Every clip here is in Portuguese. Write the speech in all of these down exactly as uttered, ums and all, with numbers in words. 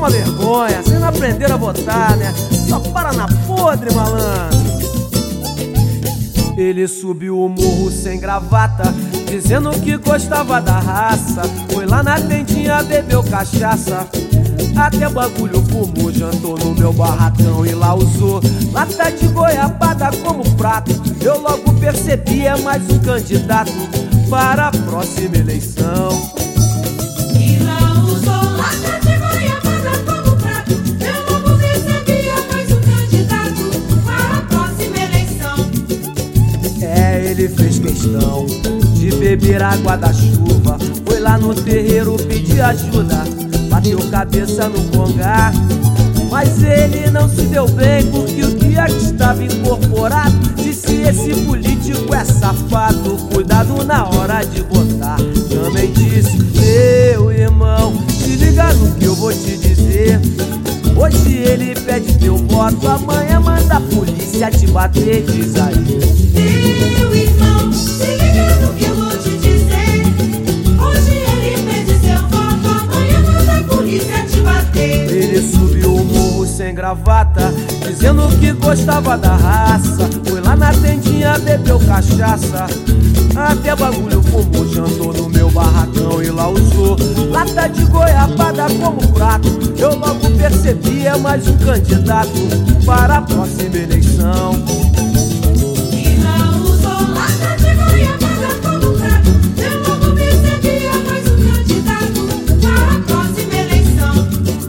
uma vergonha, vocês não aprenderam a votar, né? Só para na podre, malandro. Ele subiu o morro sem gravata, dizendo que gostava da raça. Foi lá na tentinha, bebeu cachaça, até bagulho fumou. Jantou no meu barracão e lá usou lata de goiabada como prato. Eu logo percebi, é mais um candidato para a próxima eleição. E lá usou lata de goiabada como prato. Eu logo percebi, é mais um candidato para a próxima eleição. É, ele fez questão de beber água da chuva. Foi lá no terreiro pedir ajuda, bateu cabeça no congá. Mas ele não se deu bem, porque o dia que estava incorporado disse: esse político é safado, cuidado na hora de votar. Também disse: meu irmão, se liga no que eu vou te dizer. Hoje ele pede teu voto, amanhã manda a polícia te bater. Diz aí: meu irmão, se liga no que eu vou te dizer. Hoje ele pede seu voto, amanhã manda a polícia te bater. Ele subiu o morro sem gravata, dizendo que gostava da raça. Foi lá na tentinha, bebeu cachaça, até bagulho fumou. Jantou no meu barracão e lá usou lata de goiabada como prato. Eu logo percebi, é mais um candidato para a próxima eleição. E lá usou lata de goiabada como prato. Eu logo percebi, é mais um candidato para a próxima eleição.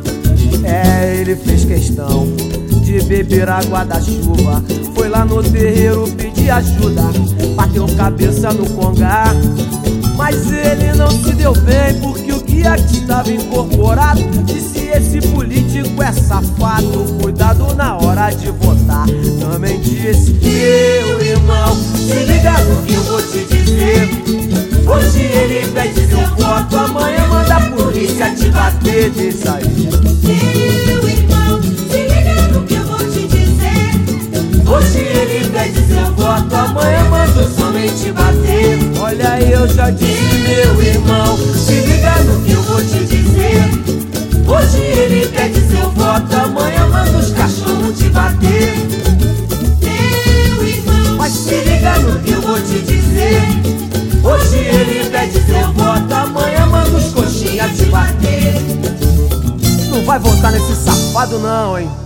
É, ele fez questão de beber água da chuva. Foi lá no terreiro pedir ajuda, bateu cabeça no congá. Mas ele não se deu bem, porque o guia que estava incorporado disse: esse político é safado, cuidado na hora de votar. Também disse: meu irmão, se liga no que eu vou te dizer. Hoje ele pede seu voto, amanhã manda a polícia te bater. Diz aí: meu irmão, se liga no que eu vou te dizer. hoje ele pede seu voto, amanhã manda o somente bater. Olha aí, eu já disse: meu irmão, se liga no que eu vou te dizer. Hoje ele pede seu voto, amanhã manda os cachorros te bater. Meu irmão, Mas se liga no que eu vou te dizer. Hoje ele pede seu voto, amanhã manda os coxinha te bater. Não vai votar nesse safado não, hein?